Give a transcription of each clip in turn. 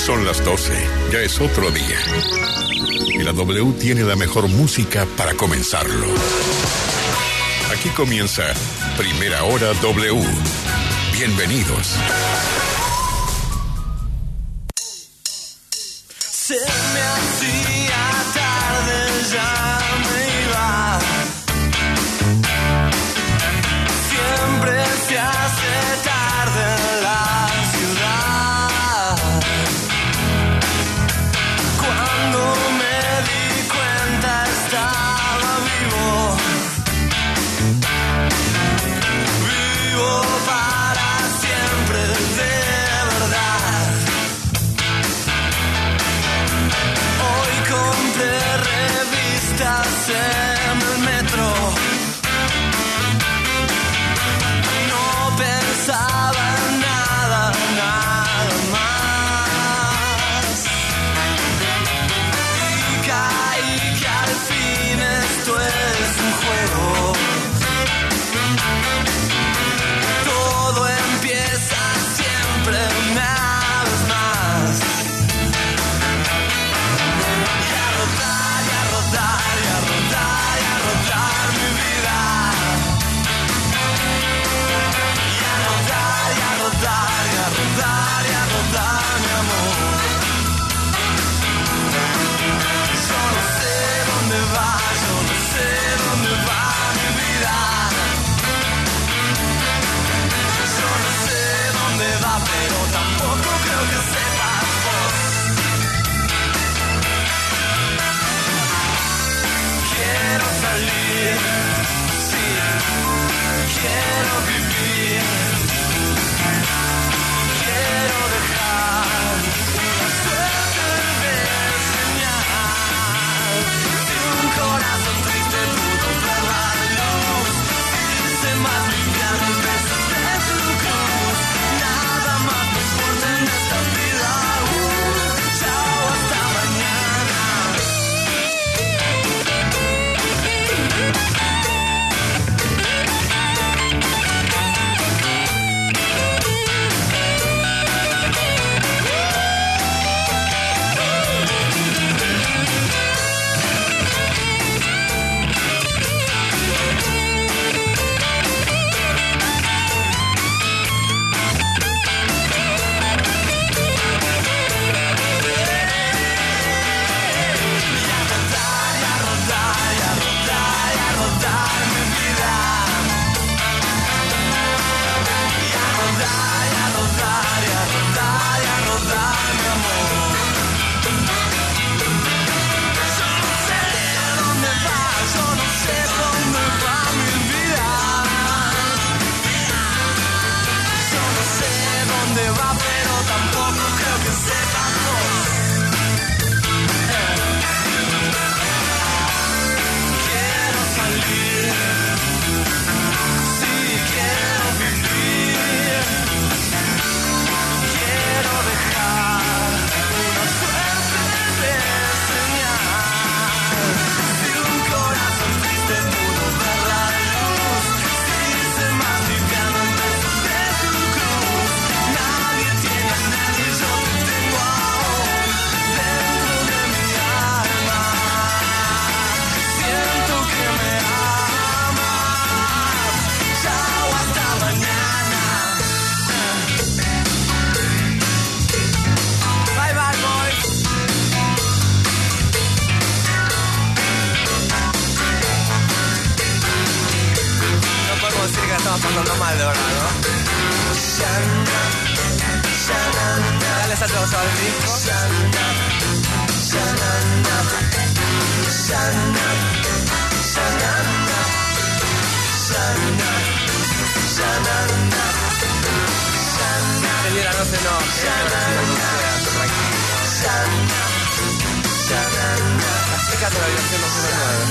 Son las 12, ya es otro día. Y la W tiene la mejor música para comenzarlo. Aquí comienza Primera Hora W. Bienvenidos. Se me hacía tarde, ya me iba. Siempre se hace tarde en la ciudad. Cuando me di cuenta estaba vivo. Vivo para siempre, de verdad. Hoy compré revistas en el metro. No pensaba en nada, nada más. Y caí que al fin esto es un juego. Todo empieza siempre una vez más. Y a rodar, y a rodar, y a rodar, y a rodar mi vida. Y a rodar, y a rodar, y a rodar, y a rodar mi amor. Yo no sé dónde va, yo no sé dónde va mi vida. Yo no sé dónde va, pero tampoco creo que sepas vos. Quiero salir, sí, quiero vivir. Quiero dejar una suerte de señal. Si un corazón triste pudo ver la luz, irse más liviano el peso de tu cruz. Nada más me importa en esta vida. Chao, hasta mañana. Pasando mal de verdad, ¿no? Dale esa pausa al disco. Señora, no se enoje. Las chicas de la habitación no se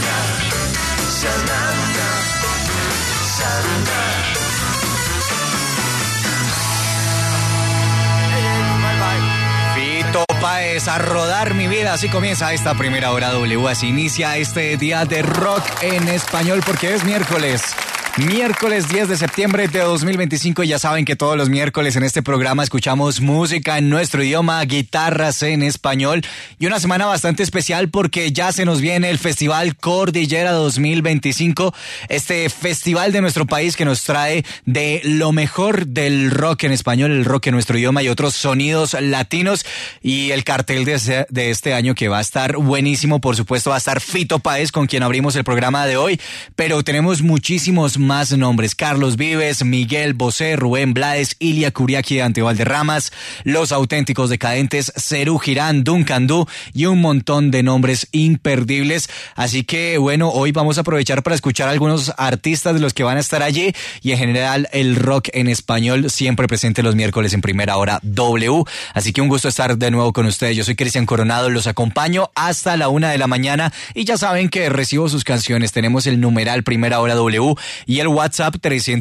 Fito Páez, a rodar mi vida. Así comienza esta primera hora W. Así inicia este día de rock en español porque es miércoles. Miércoles 10 de septiembre de 2025, ya saben que todos los miércoles en este programa escuchamos música en nuestro idioma, guitarras en español y una semana bastante especial porque ya se nos viene el Festival Cordillera 2025, este festival de nuestro país que nos trae de lo mejor del rock en español, el rock en nuestro idioma y otros sonidos latinos, y el cartel de este año que va a estar buenísimo. Por supuesto va a estar Fito Páez, con quien abrimos el programa de hoy, pero tenemos muchísimos más nombres: Carlos Vives, Miguel Bosé, Rubén Blades, Ilia Kuriaki de Ante Valderramas, Los Auténticos Decadentes, Serú Girán, Duncan Du y un montón de nombres imperdibles. Así que bueno, hoy vamos a aprovechar para escuchar a algunos artistas de los que van a estar allí y en general el rock en español siempre presente los miércoles en Primera Hora W. Así que un gusto estar de nuevo con ustedes. Yo soy Cristian Coronado, los acompaño hasta la 1 de la mañana y ya saben que recibo sus canciones. Tenemos el numeral Primera Hora W y el WhatsApp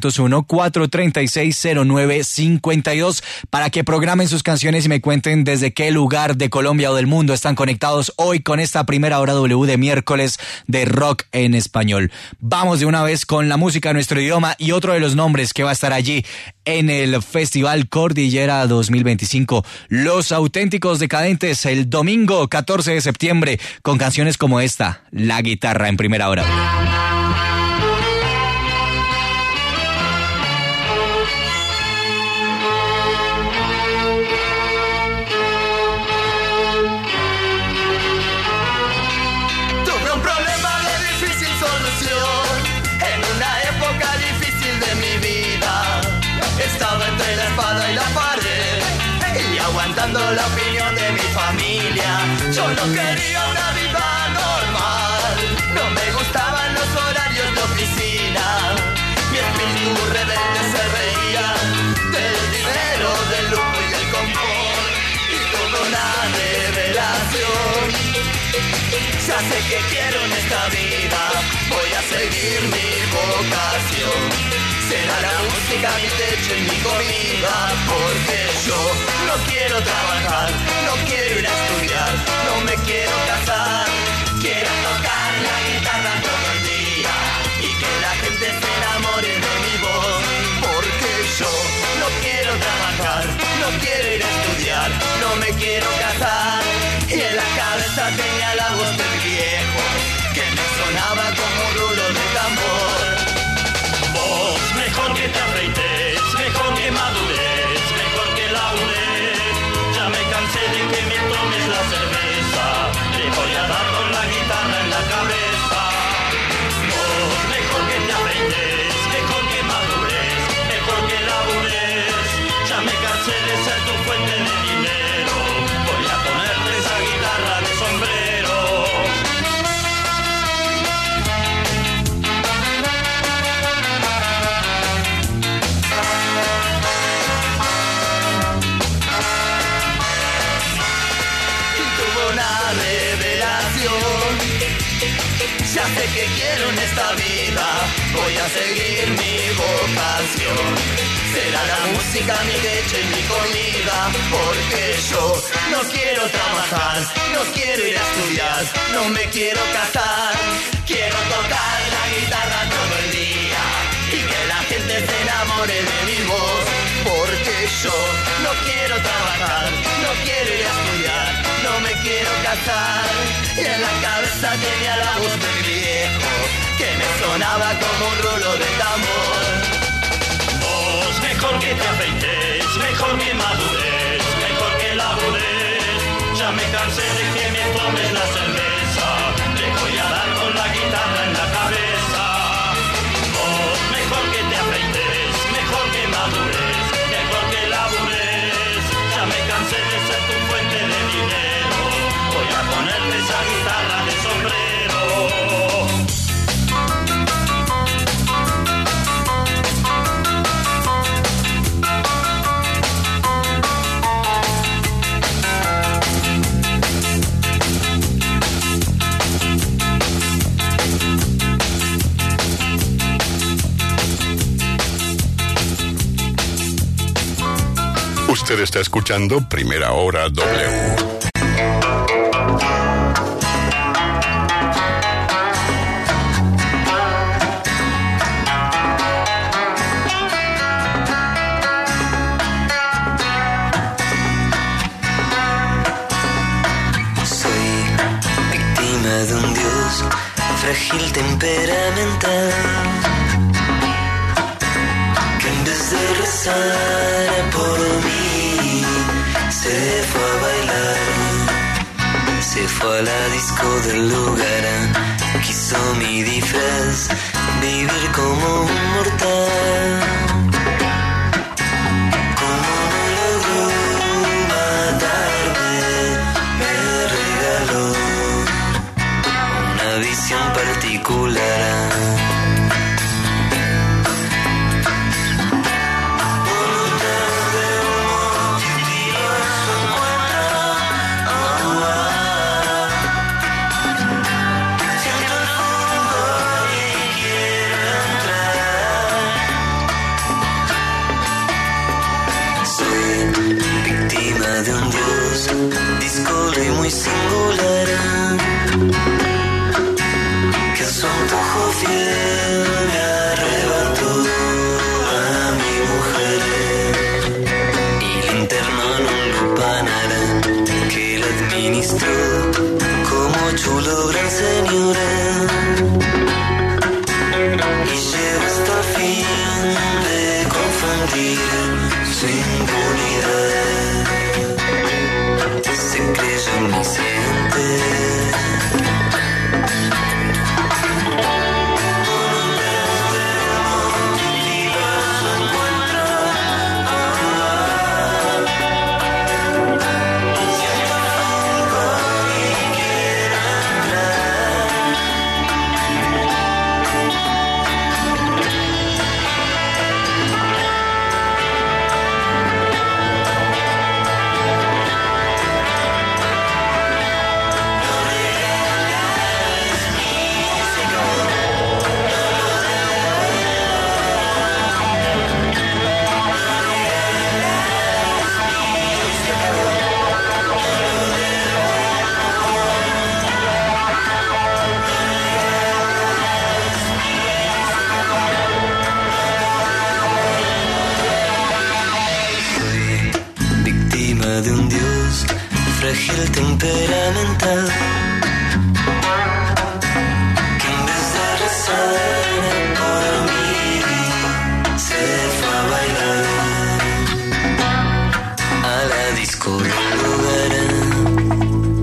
301-436-0952 para que programen sus canciones y me cuenten desde qué lugar de Colombia o del mundo están conectados hoy con esta Primera Hora W de miércoles de rock en español. Vamos de una vez con la música de nuestro idioma y otro de los nombres que va a estar allí en el Festival Cordillera 2025, Los Auténticos Decadentes, el domingo 14 de septiembre, con canciones como esta, La Guitarra en Primera Hora. La opinión de mi familia, yo no quería una vida normal, no me gustaban los horarios de oficina, mi espíritu rebelde se reía del dinero, del lujo y del confort, y toda una revelación. Ya sé que quiero en esta vida, voy a seguir mi vocación. Será la música mi techo y mi comida, porque yo no quiero trabajar, no quiero ir a estudiar, no me quiero casar. Quiero tocar la guitarra todo el día y que la gente se enamore de mi voz, porque yo no quiero trabajar, no quiero ir a estudiar, no me quiero casar. Y en la cabeza tenía la voz del viejo que me sonaba como un rulo de tambor. Vos, mejor que te afeites, mejor que madures, mejor que labures. Ya me cansé de que me tomes la cerveza, te voy a dar con la guitarra en la cabeza. Vos, mejor que te afeites, mejor que madures, mejor que labures. Ya me cansé de ser tu fuente de dinero, voy a ponerte esa guitarra de sombrero. Ya sé que quiero en esta vida, voy a seguir mi vocación. Será la música mi techo y mi comida, porque yo no quiero trabajar, no quiero ir a estudiar, no me quiero casar. Quiero tocar la guitarra todo el día y que la gente se enamore de mi voz, porque yo no quiero trabajar, no quiero ir a estudiar, no me quiero casar. Y en la cabeza tenía la voz del viejo que me sonaba como un rulo de tambor. Vos, mejor que te afeites, mejor que madures, mejor que labures. Ya me cansé de que me tomes la cerveza, te voy a dar con la guitarra en la cabeza. Vos, mejor que te afeites, mejor que madures, mejor que labures. Ya me cansé de ser tu fuente de dinero, voy a ponerte esa guitarra de sombrero. Usted está escuchando Primera Hora W. frágil temperamental, que en vez de rezar por mí se fue a bailar, se fue a la disco del lugar, quiso mi disfraz, vivir como un mortal. Como no logró matarme, me regaló una visión particular. De un dios díscolo y muy singular, que a su antojo fiel me arrebató a mi mujer y la internó en un lupanar que la administró como chulo gran señor, y llegó hasta el fin de confundir su impunidad. Se creyó omnisciente. De un dios frágil temperamental, que en vez de rezar por mí se fue a bailar a la disco del lugar.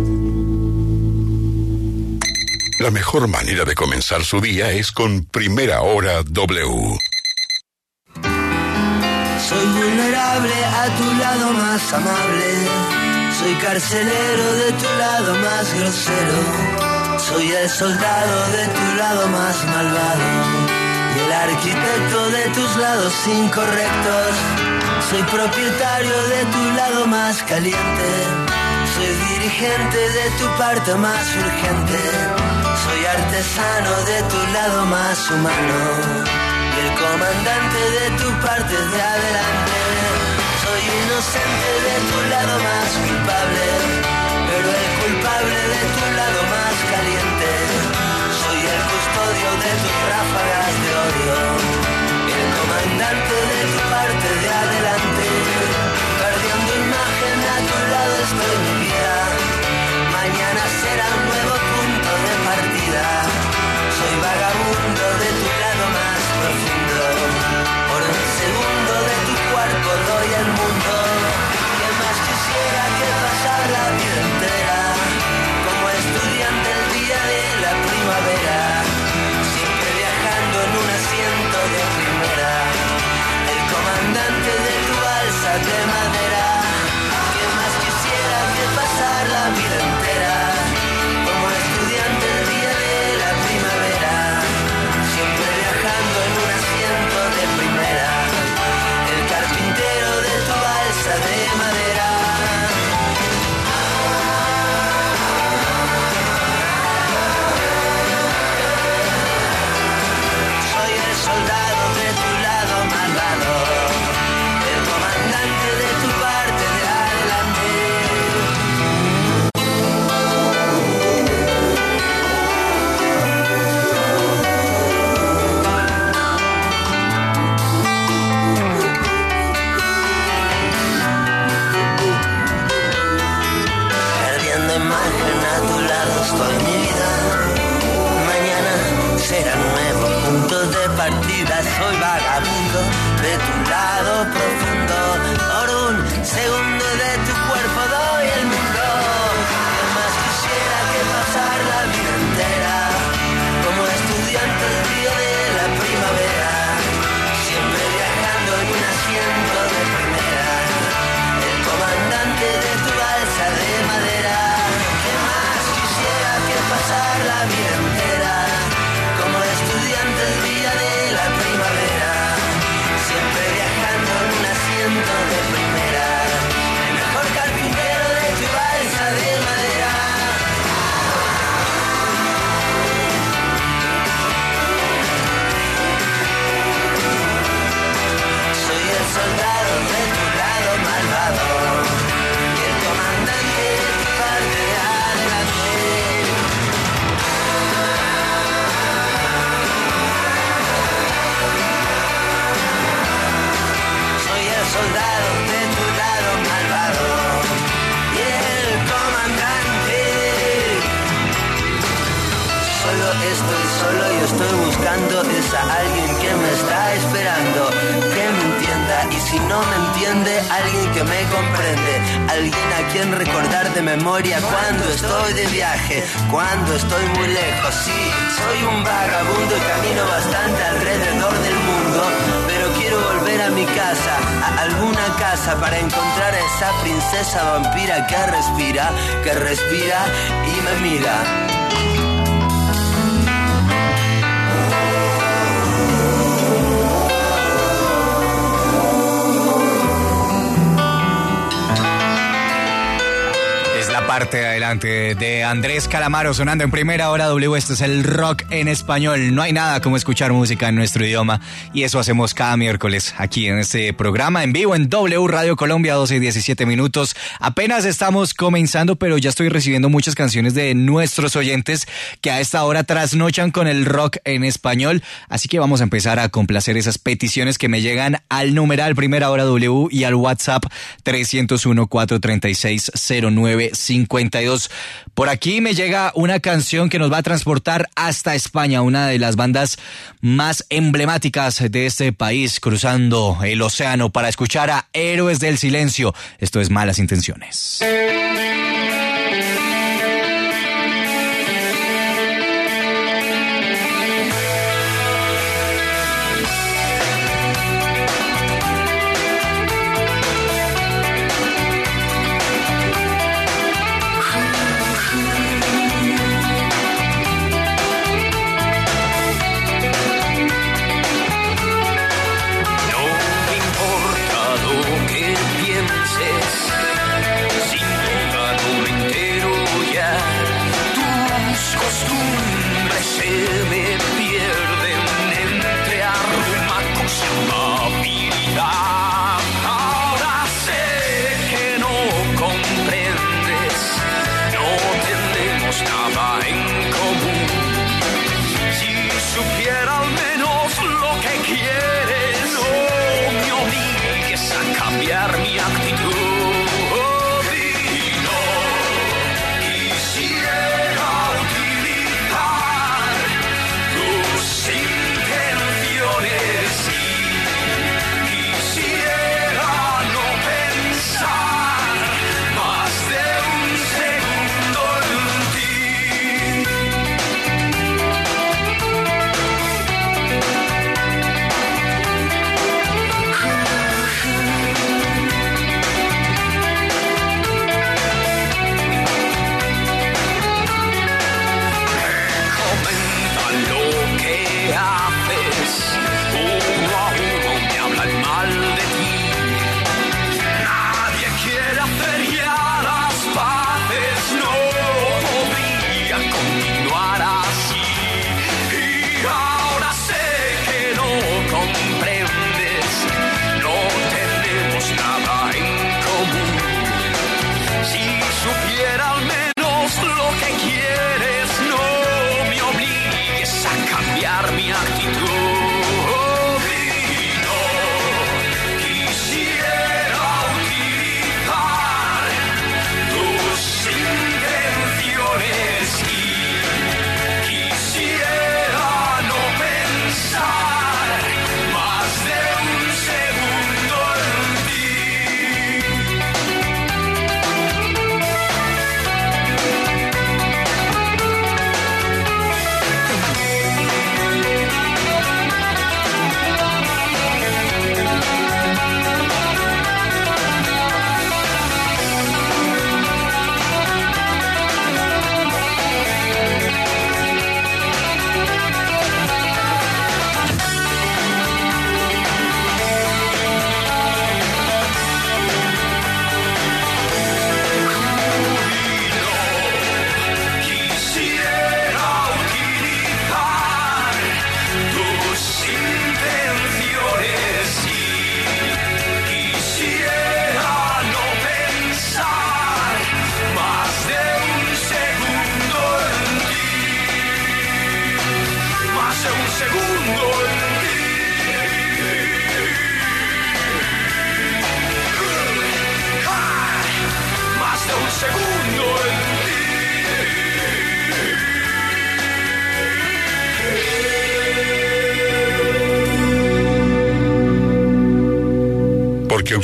La mejor manera de comenzar su día es con Primera Hora W. Soy vulnerable a tu lado más amable, soy carcelero de tu lado más grosero, soy el soldado de tu lado más malvado y el arquitecto de tus lados incorrectos, soy propietario de tu lado más caliente, soy dirigente de tu parte más urgente, soy artesano de tu lado más humano y el comandante de tu parte de adelante. Soy inocente de tu lado más culpable, pero el culpable de tu lado más caliente. Soy el custodio de tus ráfagas de odio, el comandante de tu parte de adelante. Perdiendo imagen a tu lado estoy mi vida, mañana será un nuevo punto de partida. Soy vagabundo de tu lado más profundo, por un segundo de tu cuerpo doy al mundo. ¿Qué más quisiera que pasar la vida? estoy buscando es a alguien que me está esperando, que me entienda, y si no me entiende, alguien que me comprende, alguien a quien recordar de memoria cuando estoy de viaje, cuando estoy muy lejos. Sí, soy un vagabundo y camino bastante alrededor del mundo, pero quiero volver a mi casa, a alguna casa, para encontrar a esa princesa vampira que respira y me mira. Parte de adelante de Andrés Calamaro sonando en Primera Hora W. Esto es el rock en español. No hay nada como escuchar música en nuestro idioma, y eso hacemos cada miércoles aquí en este programa en vivo en W Radio Colombia, 12 y 17 minutos. Apenas estamos comenzando, pero ya estoy recibiendo muchas canciones de nuestros oyentes que a esta hora trasnochan con el rock en español, así que vamos a empezar a complacer esas peticiones que me llegan al numeral Primera Hora W y al WhatsApp 301-436-0952. Por aquí me llega una canción que nos va a transportar hasta España, una de las bandas más emblemáticas de este país, cruzando el océano para escuchar a Héroes del Silencio. Esto es Malas Intenciones. Sin duda no me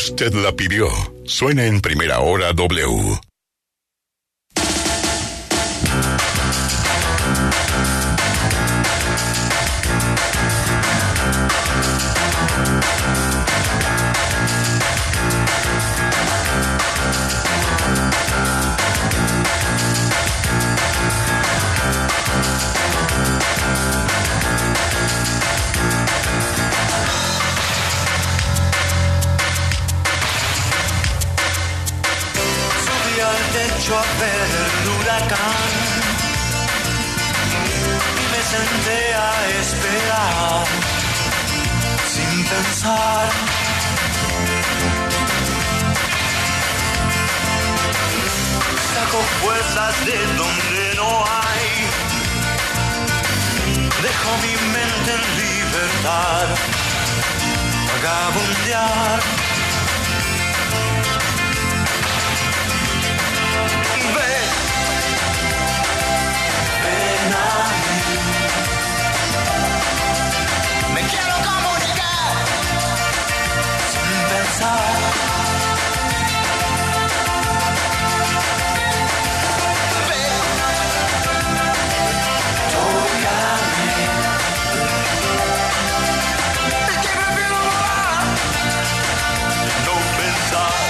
Usted la pidió. Suena en Primera Hora W. A ver el huracán y me senté a esperar sin pensar. Saco fuerzas de donde no hay, dejo mi mente en libertad, vagabundear. Me quiero comunicar sin pensar. Tócame. Es que prefiero volar, no pensar.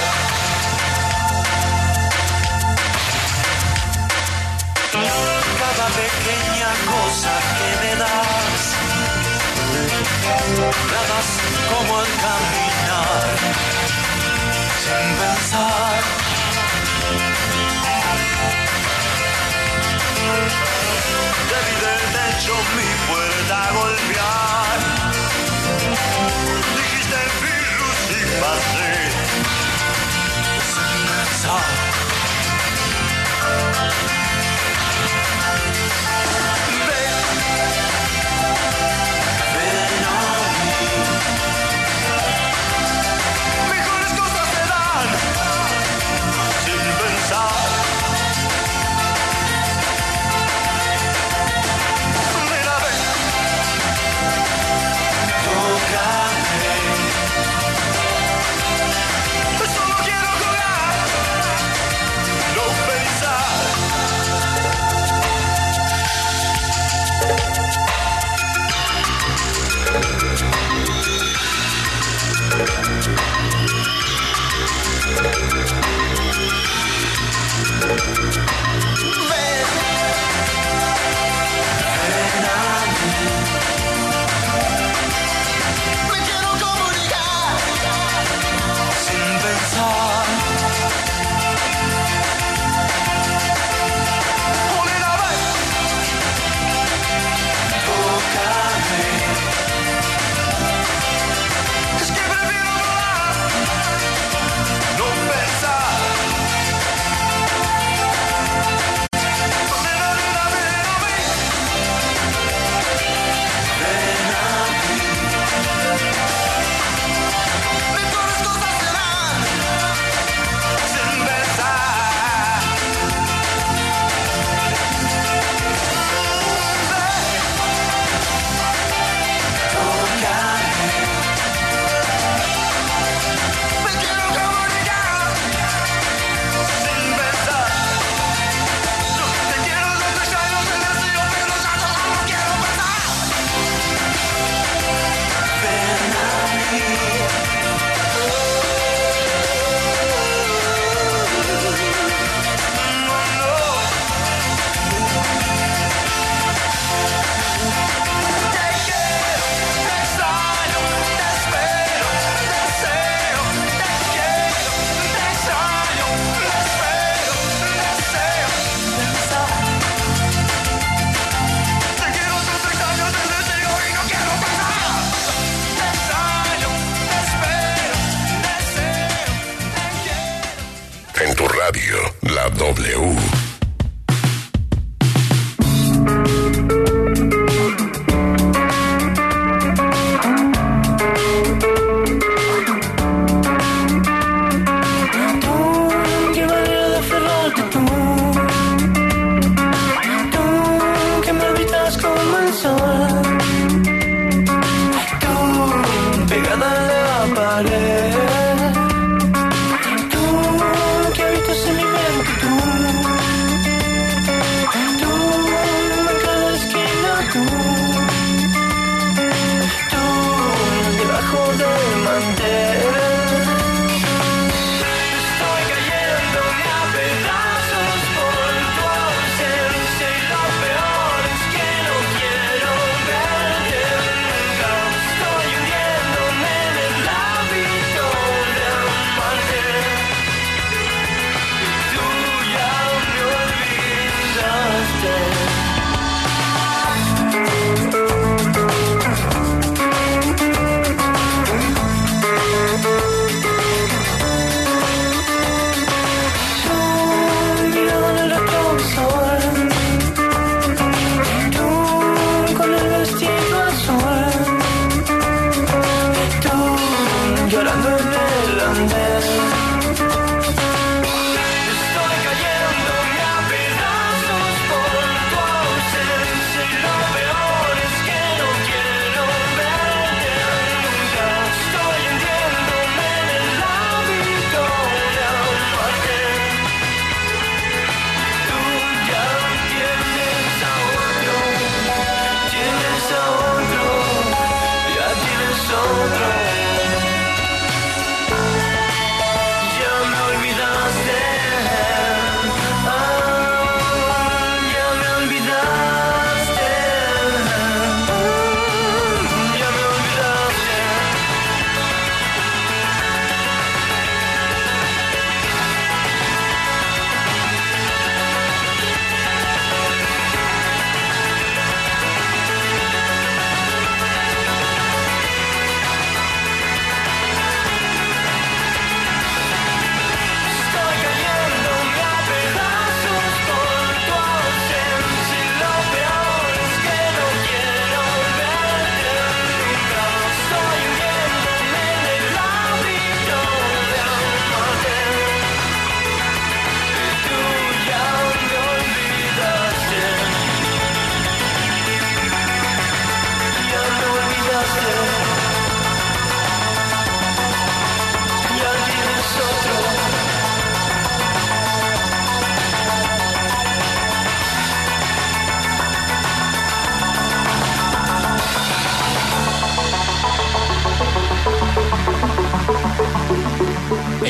Cada pequeña cosa que me das, nada como el caminar sin pensar. Debí de techo mi puerta a golpear. Dijiste virus y pasé sin pensar. Solo quiero jugar.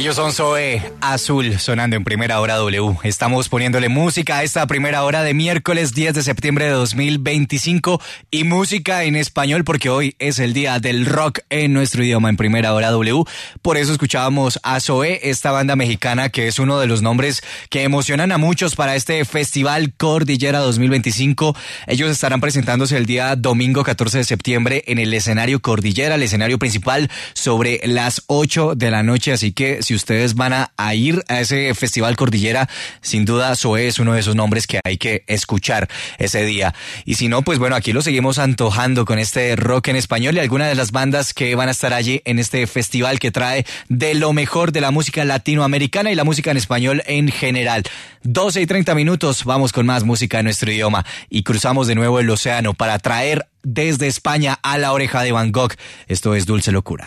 Ellos son Zoe Azul, sonando en Primera Hora W. Estamos poniéndole música a esta primera hora de miércoles 10 de septiembre de 2025 y música en español porque hoy es el día del rock en nuestro idioma en Primera Hora W. Por eso escuchábamos a Zoe, esta banda mexicana que es uno de los nombres que emocionan a muchos para este Festival Cordillera 2025. Ellos estarán presentándose el día domingo 14 de septiembre en el escenario Cordillera, el escenario principal, sobre las 8 de la noche. Así que si ustedes van a ir a ese Festival Cordillera, sin duda Zoe es uno de esos nombres que hay que escuchar ese día. Y si no, pues bueno, aquí lo seguimos antojando con este rock en español y algunas de las bandas que van a estar allí en este festival que trae de lo mejor de la música latinoamericana y la música en español en general. 12:30, vamos con más música en nuestro idioma y cruzamos de nuevo el océano para traer desde España a la oreja de Van Gogh. Esto es Dulce Locura.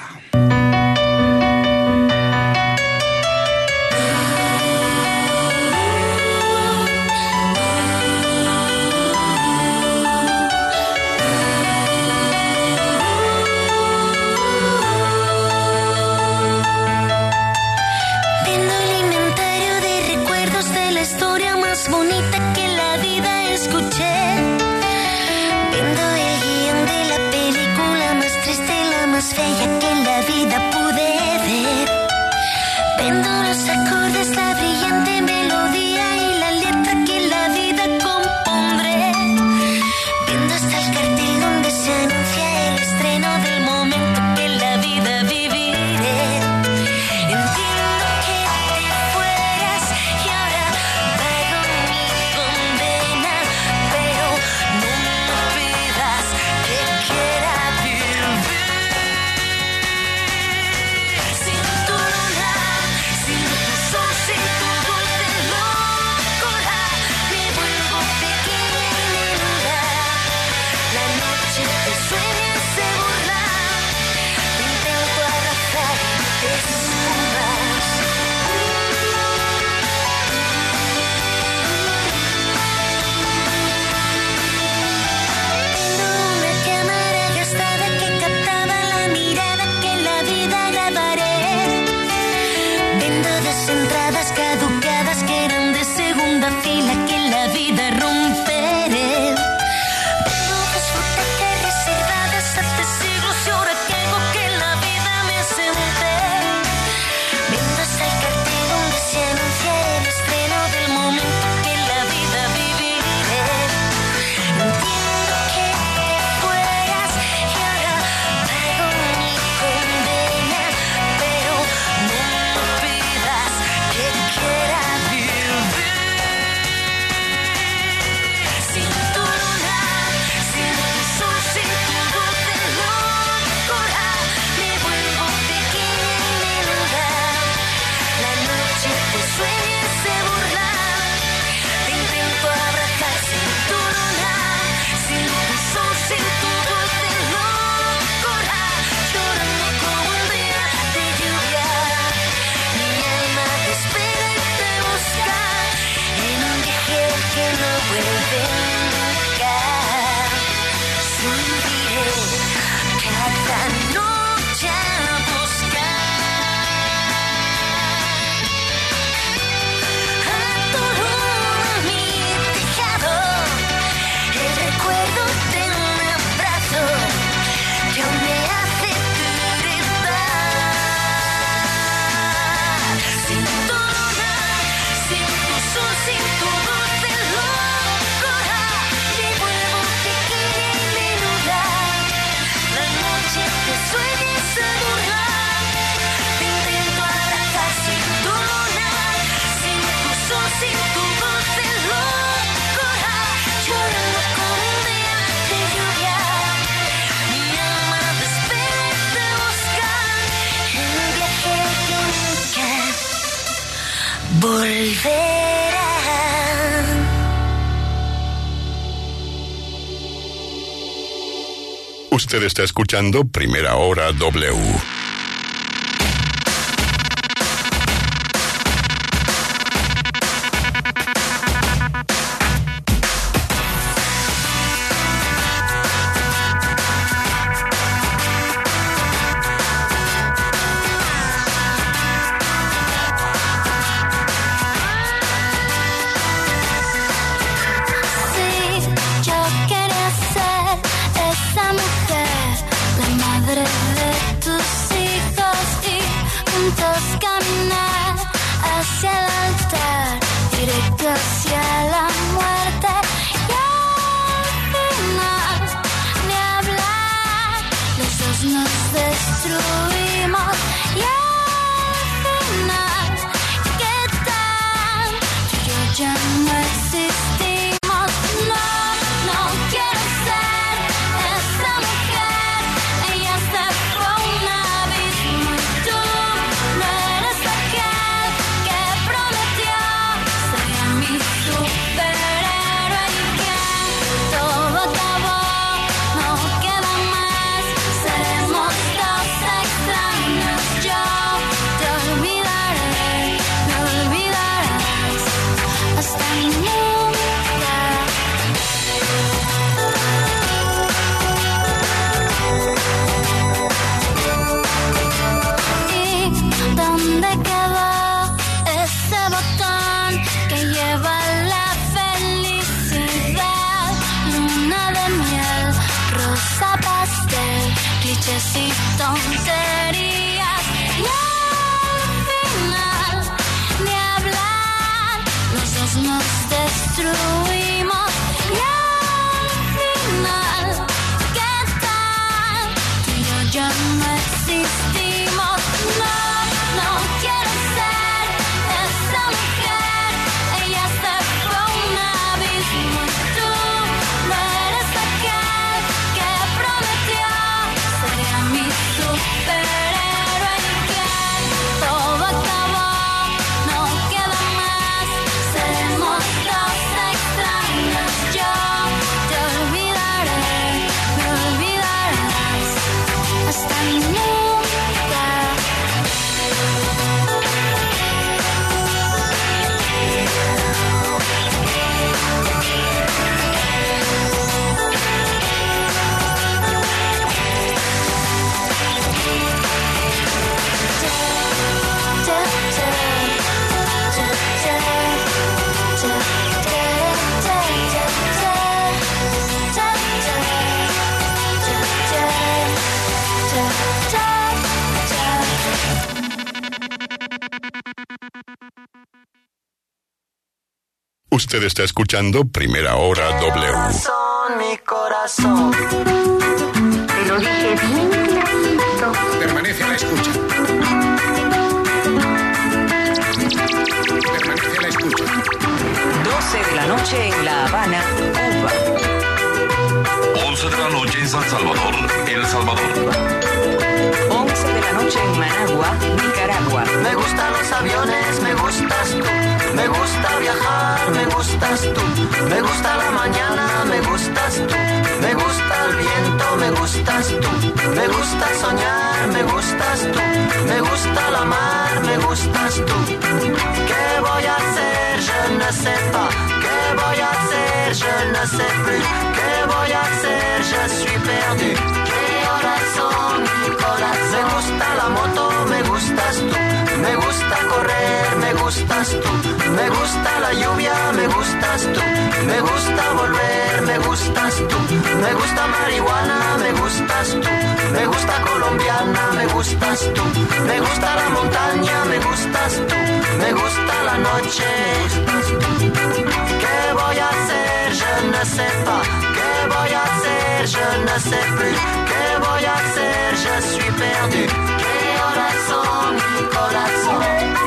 Usted está escuchando Primera Hora W. noches y tonterías. Y al final, ni hablar, los dos nos destruimos. Y al final, ¿qué tal? Tú y yo ya no existimos. No, no quiero ser esa mujer. Ella se fue a un abismo y tú no eres aquel que prometió ser mi superhéroe. ¿Y qué? Todo acabó, no queda más. Seremos dos extraños. Yo te olvidaré, me olvidarás hasta nunca. Usted está escuchando Primera Hora W. Mi corazón. Te lo dije bien clarito. Permanece a la escucha. Permanece a la escucha. 12 de la noche en La Habana, Cuba. 11 de la noche en San Salvador, El Salvador. 11 de la noche en Managua, Nicaragua. Me gustan los aviones, me gustas tú. Me gusta viajar, me gustas tú. Me gusta la mañana, me gustas tú. Me gusta el viento, me gustas tú. Me gusta soñar, me gustas tú. Me gusta la mar, me gustas tú. ¿Qué voy a hacer? Je ne sais pas. ¿Qué voy a hacer? Je ne sais plus. ¿Qué voy a hacer? Je suis perdu. ¿Qué horas son? Mi corazón. Me gusta la moto, me gustas tú. Me gusta correr, me gustas tú. Me gusta la lluvia, me gustas tú. Me gusta volver, me gustas tú. Me gusta marihuana, me gustas tú. Me gusta colombiana, me gustas tú. Me gusta la montaña, me gustas tú. Me gusta la noche, me gustas tú. ¿Qué voy a hacer? Je ne sais pas. ¿Qué voy a hacer? Je ne sais plus. ¿Qué voy a hacer? Je suis perdu. ¿Qué horas son? Mi corazón.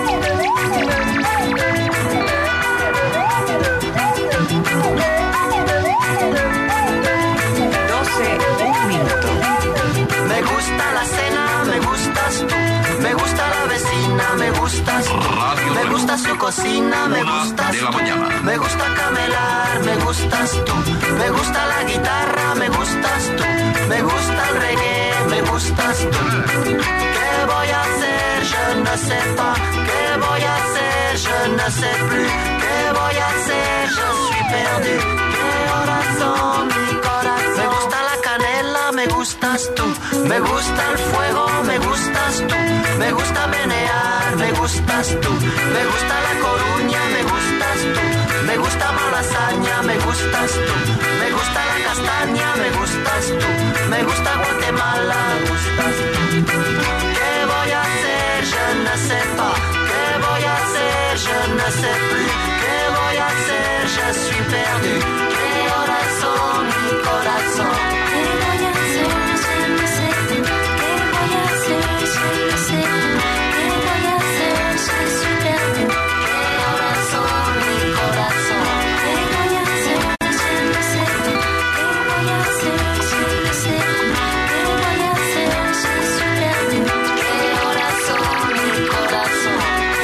12, un minuto. Me gusta la cena, me gustas tú. Me gusta la vecina, me gustas tú. Radio Me W. gusta su cocina, me 1 gustas de la tú. mañana. Me gusta camelar, me gustas tú. Me gusta la guitarra, me gustas tú. Me gusta el reggae, me gustas tú. ¿Qué voy a hacer? Je ne sais pas. ¿Qué voy a hacer? Je ne sais plus. ¿Qué voy a hacer? Je suis perdu. ¿Qué horas son? Mi corazón. Me gusta la canela, me gustas tú. Me gusta el fuego, me gustas tú. Me gusta menear, me gustas tú. Me gusta la Coruña, me gustas tú. Me gusta Malasaña, me gustas tú. Me gusta la castaña, me gustas tú. Me gusta Guatemala, me gustas tú. ¿Qué voy a hacer? Je ne sais pas. ¿Qué voy a hacer? Je ne sais plus. ¿Qué voy a hacer? Je suis perdu. ¿Qué horas son? Mi corazón. ¿Qué voy a hacer? Je ne sais plus. ¿Qué voy a hacer? Je ne sais plus. ¿Qué voy a hacer? Je suis perdu. ¿Qué horas son? Mi corazón. ¿Qué voy a hacer? Je ne sais plus. ¿Qué voy a hacer? Je ne sais plus. ¿Qué voy a hacer? Je suis perdu. ¿Qué horas son? Mi corazón.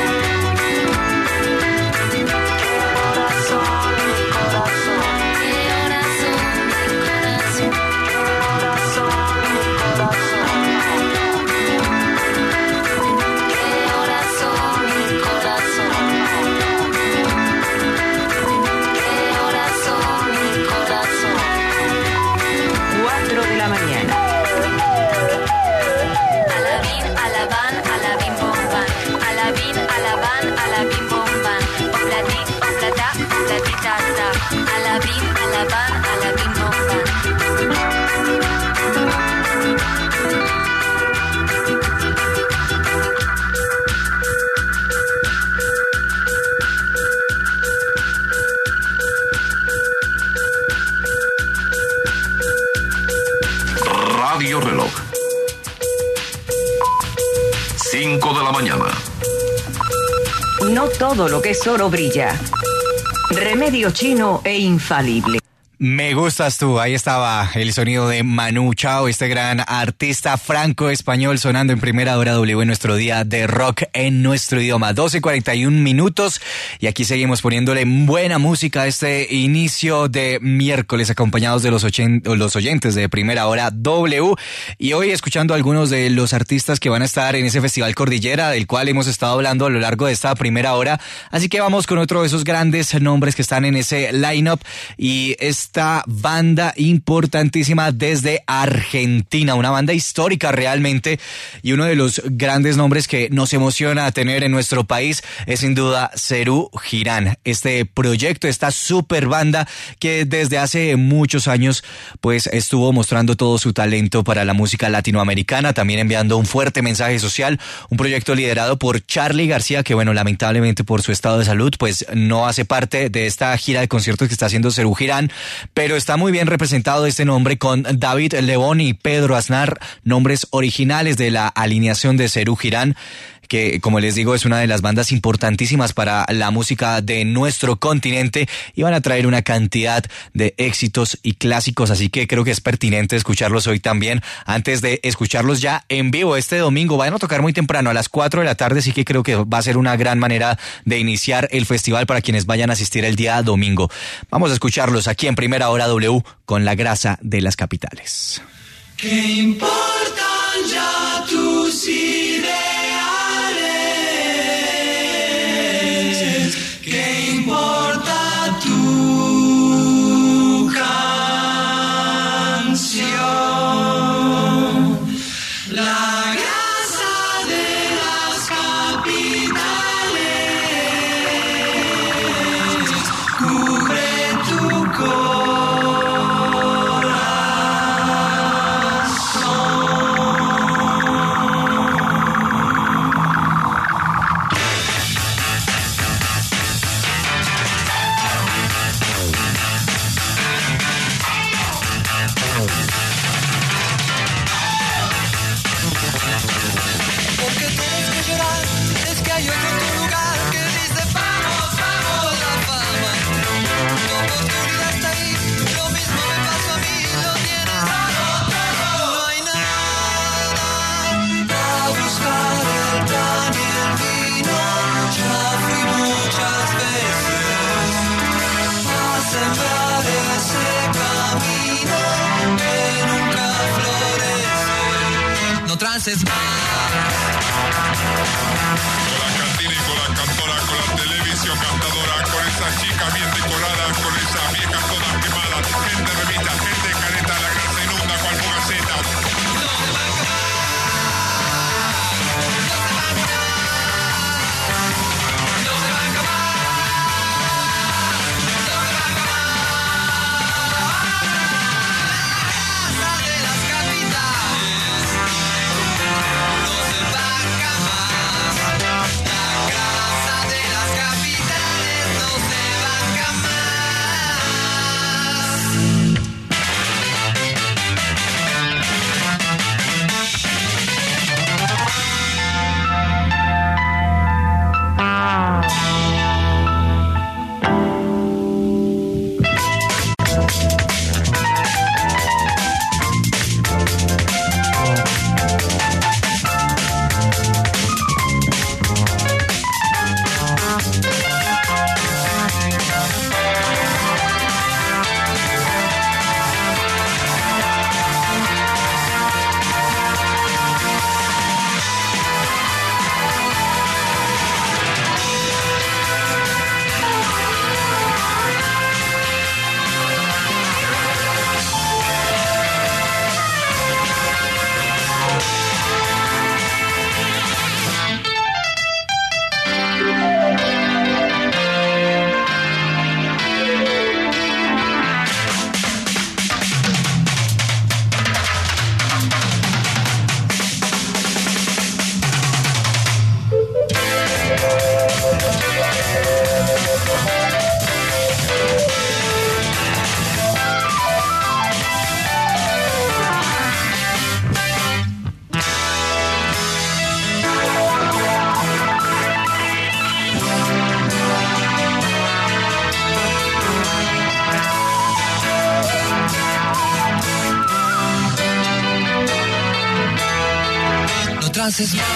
¿Qué horas son? Mi corazón. ¿Qué horas son? Mi corazón. ¿Qué horas son? Mi corazón. ¿Qué horas son? Mi corazón. ¿Qué horas son? Mi corazón. 4 de la mañana. Alabim, alaban, alabim, bomban. Alabim, alaban, alabim, bomban. Obladi, oblada, obladitata. Alabim, alaban, alabim, bomban. todo lo que es oro brilla. Remedio chino e infalible. Me gustas tú, ahí estaba el sonido de Manu Chao, este gran artista franco-español sonando en Primera Hora W en nuestro día de rock en nuestro idioma. 12:41 y aquí seguimos poniéndole buena música a este inicio de miércoles acompañados de los oyentes de Primera Hora W y hoy escuchando algunos de los artistas que van a estar en ese Festival Cordillera del cual hemos estado hablando a lo largo de esta primera hora, así que vamos con otro de esos grandes nombres que están en ese line-up y esta banda importantísima desde Argentina, una banda histórica realmente y uno de los grandes nombres que nos emociona tener en nuestro país es sin duda Serú Girán. Este proyecto, esta super banda que desde hace muchos años pues estuvo mostrando todo su talento para la música latinoamericana, también enviando un fuerte mensaje social, un proyecto liderado por Charly García que bueno, lamentablemente por su estado de salud pues no hace parte de esta gira de conciertos que está haciendo Serú Girán, pero está muy bien representado este nombre con David Lebón y Pedro Aznar, nombres originales de la alineación de Serú Girán, que como les digo es una de las bandas importantísimas para la música de nuestro continente y van a traer una cantidad de éxitos y clásicos, así que creo que es pertinente escucharlos hoy también antes de escucharlos ya en vivo este domingo. Van a tocar muy temprano a las 4 de la tarde, así que creo que va a ser una gran manera de iniciar el festival para quienes vayan a asistir el día domingo. Vamos a escucharlos aquí en Primera Hora W con La Grasa de las Capitales. ¿Qué importan ya tus ideales? ¿Qué importa tu canción? La grasa de las capitales cubre tu porque tienes que llorar, es que hay otro en tu lugar que dice vamos, vamos la fama. Tu oportunidad está ahí, lo mismo me pasó a mí, lo tienes todo, todo. No hay nada a buscar el pan y el vino, ya fui muchas veces a sembrar ese camino que nunca florece. No trances más. Con la cantina y con la cantora, con la televisión cantadora, con esas chicas bien decoradas, con esas viejas todas quemadas, gente remita, gente careta, la grasa inunda cual fugaceta. La grasa de las capitales no se va a acabar. canses más.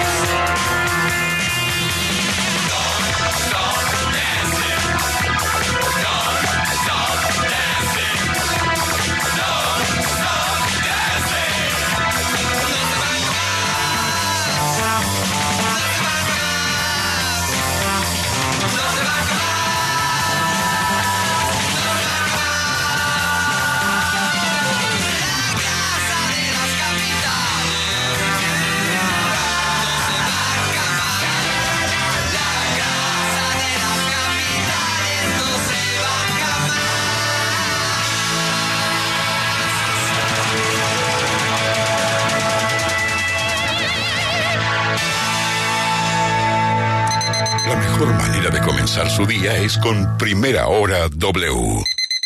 La mejor manera de comenzar su día es con Primera Hora W.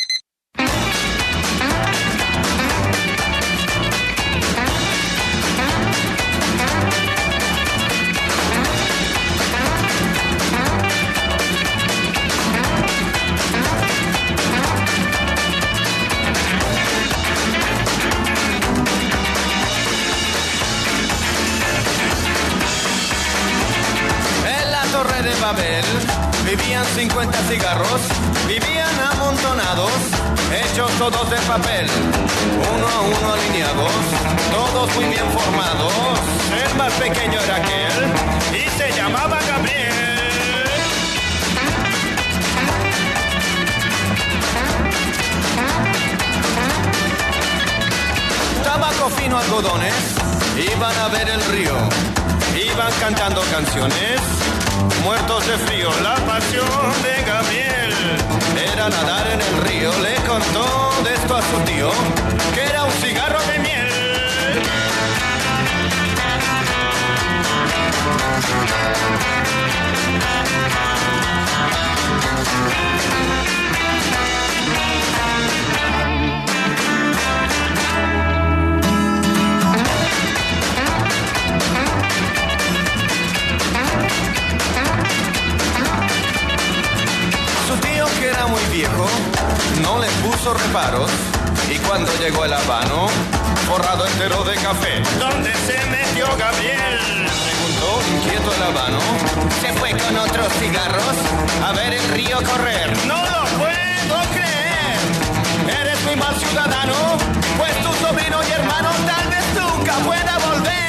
Vivían 50 cigarros, vivían amontonados, hechos todos de papel, uno a uno alineados, todos muy bien formados. El más pequeño era aquel y se llamaba Gabriel. Tabaco fino, algodones, iban a ver el río, iban cantando canciones. Muertos de frío, la pasión de Gabriel era nadar en el río. Le contó de esto a su tío, que era un cigarro de miel. Que era muy viejo, no le puso reparos, y cuando llegó el habano, forrado entero de café. ¿Dónde se metió Gabriel?, preguntó inquieto el habano. Se fue con otros cigarros a ver el río correr. No lo puedo creer, eres muy mal ciudadano, pues tu sobrino y hermano tal vez nunca pueda volver.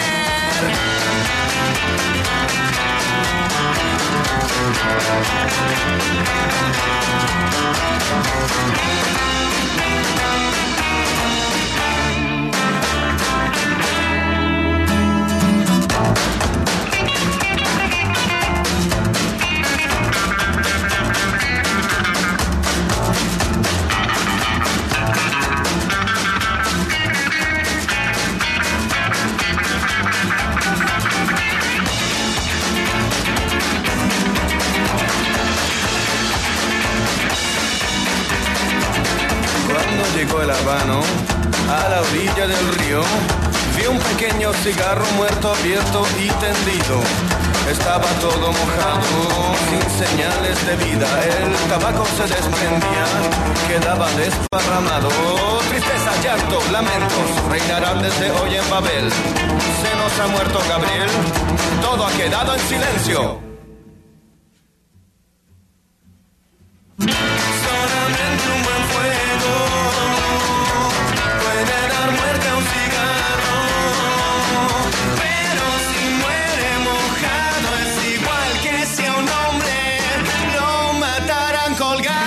Llegó el habano a la orilla del río, vio un pequeño cigarro muerto, abierto y tendido. Estaba todo mojado, sin señales de vida. El tabaco se desprendía, quedaba desparramado. Tristeza, llanto, lamentos reinarán desde hoy en Babel. Se nos ha muerto Gabriel, todo ha quedado en silencio. Solamente un buen fuego puede dar muerte a un cigarro, pero si muere mojado es igual que si a un hombre lo mataran colgado.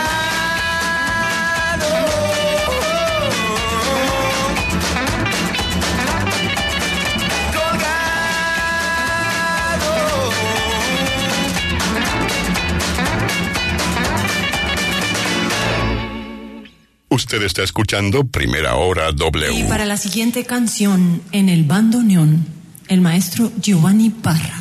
Usted está escuchando Primera Hora W. Y para la siguiente canción, en el bandoneón, el maestro Giovanni Parra.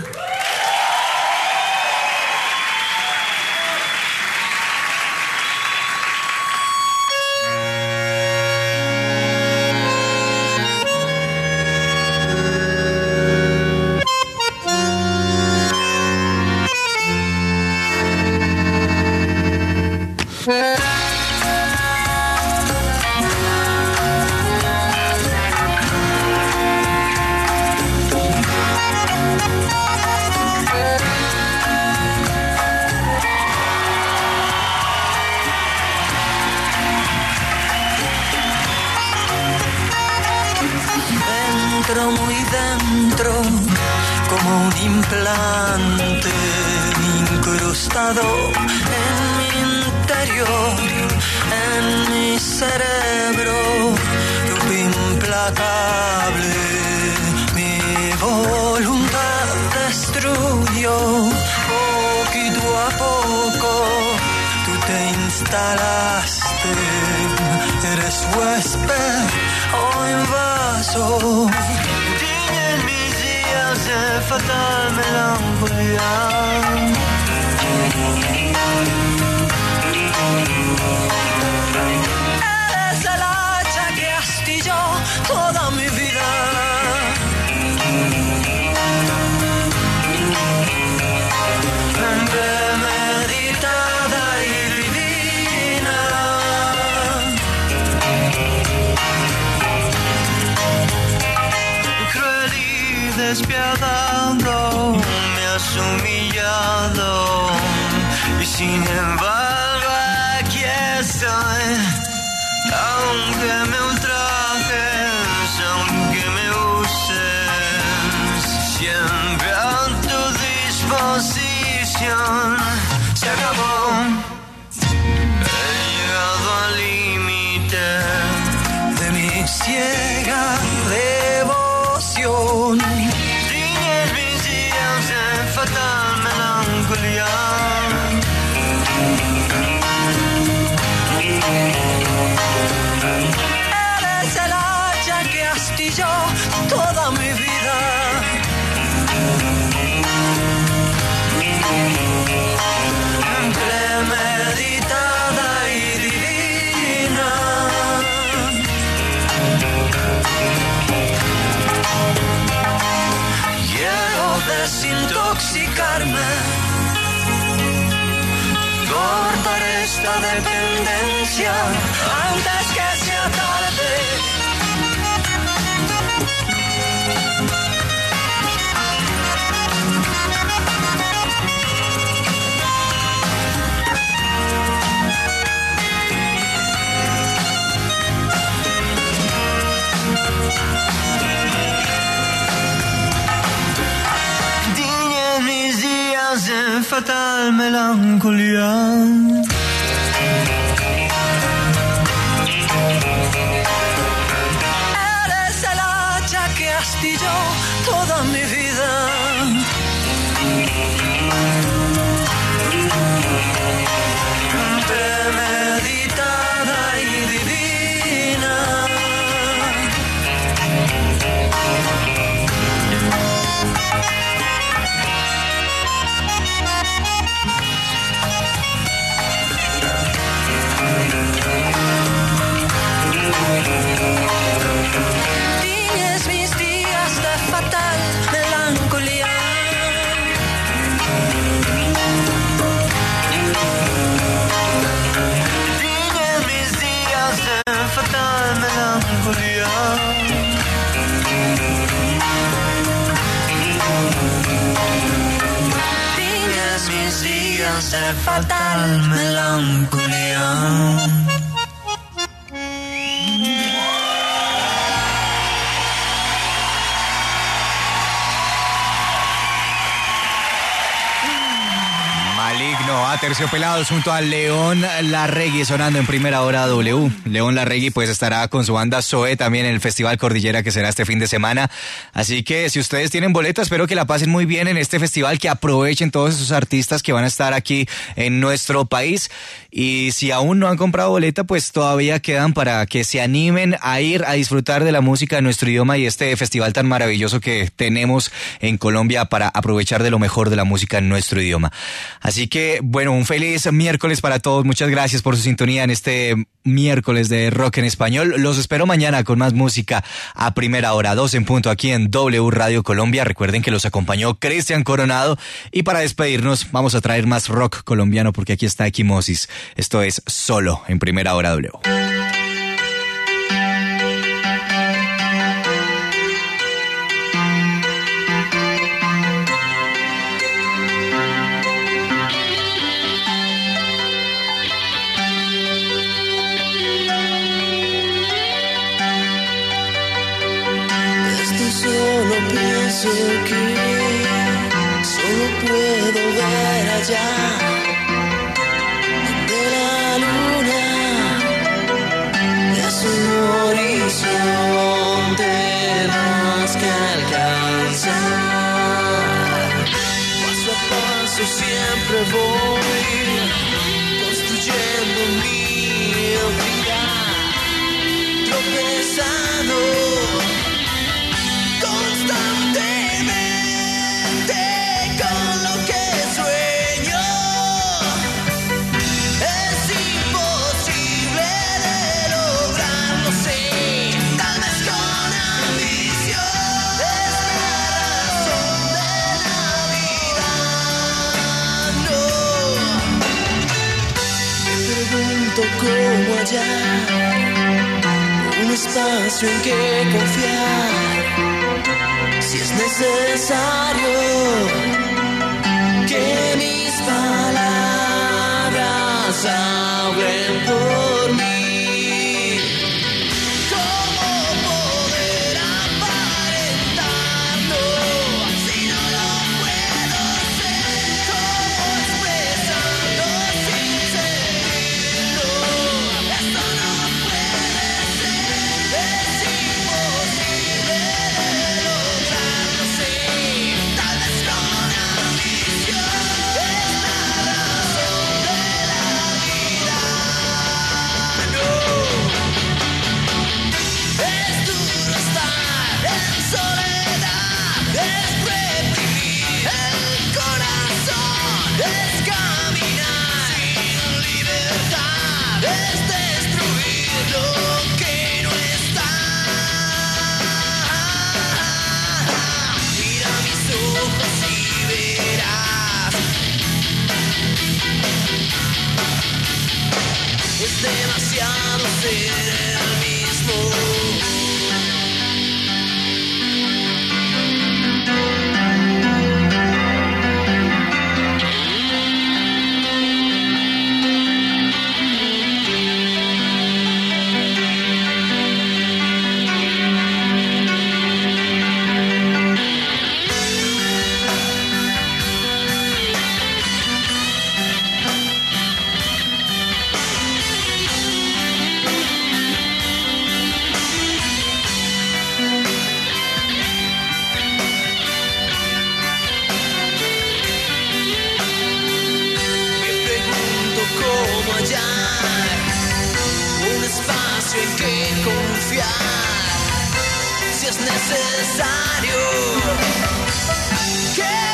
dentro, muy dentro, como un implante incrustado en mi interior, en mi cerebro, tu implacable, mi voluntad destruyó, poquito a poco, tú te instalaste, eres huésped o invasor. Tiñen mis días de fatal melancolía. Eres el hacha que astilló toda mi vida. Premeditada y divina. Cruel y despiadado me has humillado, y sin embargo aquí estoy. Aunque me ultrajes, aunque me uses, siempre a tu disposición. Se acabó. He llegado al límite de mi ciega devoción. Tiñes mis días de fatal melancolía. Eres el hacha que astilló toda mi vida. Premeditada y divina. Quiero desintoxicarme, cortar esta dependencia antes que sea tarde. Tiñen mis días en fatal melancolía. Eres el hacha que astilló toda mi vida. Premeditada y divina. Tiñes mis días de fatal melancolía. Tiñes mis días de fatal melancolía. Tiñes mis días de fatal melancolía. Maligno, Aterciopelados junto a León Larregui sonando en primera hora W. León Larregui pues estará con su banda Zoe también en el Festival Cordillera que será este fin de semana. Así que si ustedes tienen boletas, espero que la pasen muy bien en este festival, que aprovechen todos esos artistas que van a estar aquí en nuestro país. Y si aún no han comprado boleta, pues todavía quedan para que se animen a ir a disfrutar de la música en nuestro idioma y este festival tan maravilloso que tenemos en Colombia para aprovechar de lo mejor de la música en nuestro idioma. Así que, bueno, un feliz miércoles para todos. Muchas gracias por su sintonía en este miércoles de rock en español. Los espero mañana con más música a primera hora, 2 en punto, aquí en W Radio Colombia. Recuerden que los acompañó Cristian Coronado. Y para despedirnos, vamos a traer más rock colombiano porque aquí está Equimosis. Esto es Solo en primera hora W. Desde sé que solo puedo ver allá donde la luna es un horizonte más que alcanzar. Paso a paso siempre voy construyendo mi vida, tropezando constantemente con lo que sueño. Es imposible de lograr, no sé, tal vez con ambición. Es la razón de la vida, no. Me pregunto cómo hallar un espacio en que confiar, si es necesario que mis palabras hablen por mí. ¿Cómo poder aparentarlo si no lo puedo ser? ¿Cómo expresarlo sin sentirlo? Esto no puede ser, es imposible de lograr, no sé, tal vez con ambición. Es la razón de la vida, no. Es duro estar en soledad, es reprimir el corazón, es caminar sin libertad, es destruir lo que no está. Mira mis ojos y verás, es demasiado ser el mismo. Me pregunto cómo hallar un espacio en que confiar, si es necesario que